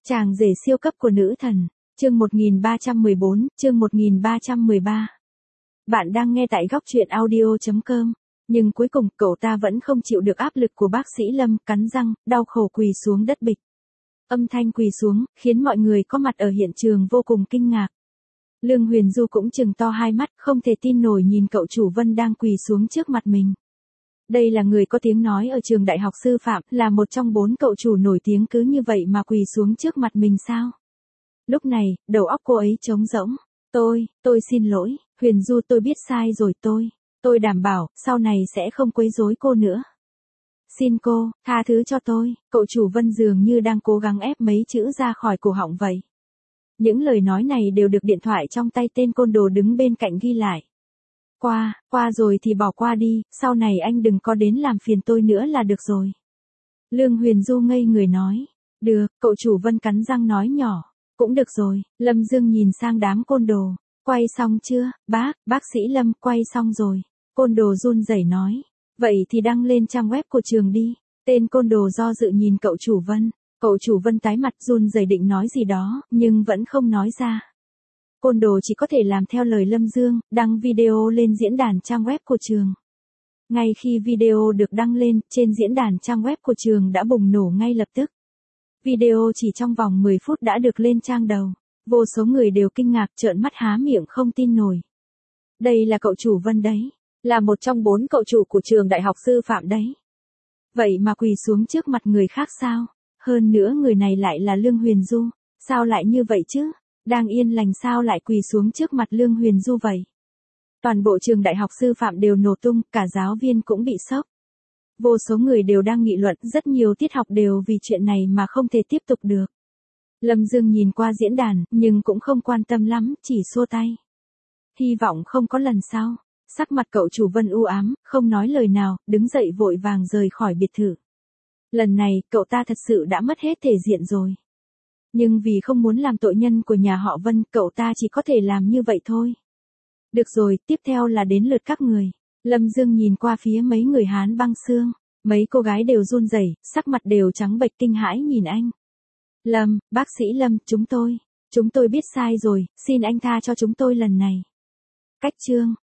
Chàng rể siêu cấp của nữ thần, chương 1314, chương 1313. Bạn đang nghe tại góc truyện audio.com, nhưng cuối cùng cậu ta vẫn không chịu được áp lực của bác sĩ Lâm, cắn răng, đau khổ quỳ xuống đất bịch. Âm thanh quỳ xuống, khiến mọi người có mặt ở hiện trường vô cùng kinh ngạc. Lương Huyền Du cũng trừng to hai mắt, không thể tin nổi nhìn cậu chủ Vân đang quỳ xuống trước mặt mình. Đây là người có tiếng nói ở trường đại học sư phạm, là một trong 4 cậu chủ nổi tiếng, cứ như vậy mà quỳ xuống trước mặt mình sao? Lúc này, đầu óc cô ấy trống rỗng. Tôi xin lỗi, Huyền Du, tôi biết sai rồi, tôi đảm bảo, sau này sẽ không quấy rối cô nữa. Xin cô, tha thứ cho tôi, cậu chủ Vân dường như đang cố gắng ép mấy chữ ra khỏi cổ họng vậy. Những lời nói này đều được điện thoại trong tay tên côn đồ đứng bên cạnh ghi lại. Qua rồi thì bỏ qua đi, sau này anh đừng có đến làm phiền tôi nữa là được rồi. Lương Huyền Du ngây người nói. Được, cậu chủ Vân cắn răng nói nhỏ. Cũng được rồi. Lâm Dương nhìn sang đám côn đồ. Quay xong chưa, bác sĩ Lâm, quay xong rồi. Côn đồ run rẩy nói. Vậy thì đăng lên trang web của trường đi. Tên côn đồ do dự nhìn cậu chủ Vân. Cậu chủ Vân tái mặt run rẩy định nói gì đó, nhưng vẫn không nói ra. Côn đồ chỉ có thể làm theo lời Lâm Dương, đăng video lên diễn đàn trang web của trường. Ngay khi video được đăng lên, trên diễn đàn trang web của trường đã bùng nổ ngay lập tức. Video chỉ trong vòng 10 phút đã được lên trang đầu. Vô số người đều kinh ngạc trợn mắt há miệng không tin nổi. Đây là cậu chủ Vân đấy. Là một trong 4 cậu chủ của trường đại học sư phạm đấy. Vậy mà quỳ xuống trước mặt người khác sao? Hơn nữa người này lại là Lương Huyền Du. Sao lại như vậy chứ? Đang yên lành sao lại quỳ xuống trước mặt Lương Huyền Du vậy? Toàn bộ trường đại học sư phạm đều nổ tung, cả giáo viên cũng bị sốc. Vô số người đều đang nghị luận, rất nhiều tiết học đều vì chuyện này mà không thể tiếp tục được. Lâm Dương nhìn qua diễn đàn, nhưng cũng không quan tâm lắm, chỉ xua tay. Hy vọng không có lần sau. Sắc mặt cậu chủ Vân u ám, không nói lời nào, đứng dậy vội vàng rời khỏi biệt thự. Lần này, cậu ta thật sự đã mất hết thể diện rồi. Nhưng vì không muốn làm tội nhân của nhà họ Vân, cậu ta chỉ có thể làm như vậy thôi. Được rồi, tiếp theo là đến lượt các người. Lâm Dương nhìn qua phía mấy người Hán Băng Xương. Mấy cô gái đều run rẩy, sắc mặt đều trắng bệch kinh hãi nhìn anh. Lâm, bác sĩ Lâm, chúng tôi biết sai rồi, xin anh tha cho chúng tôi lần này. Cách chương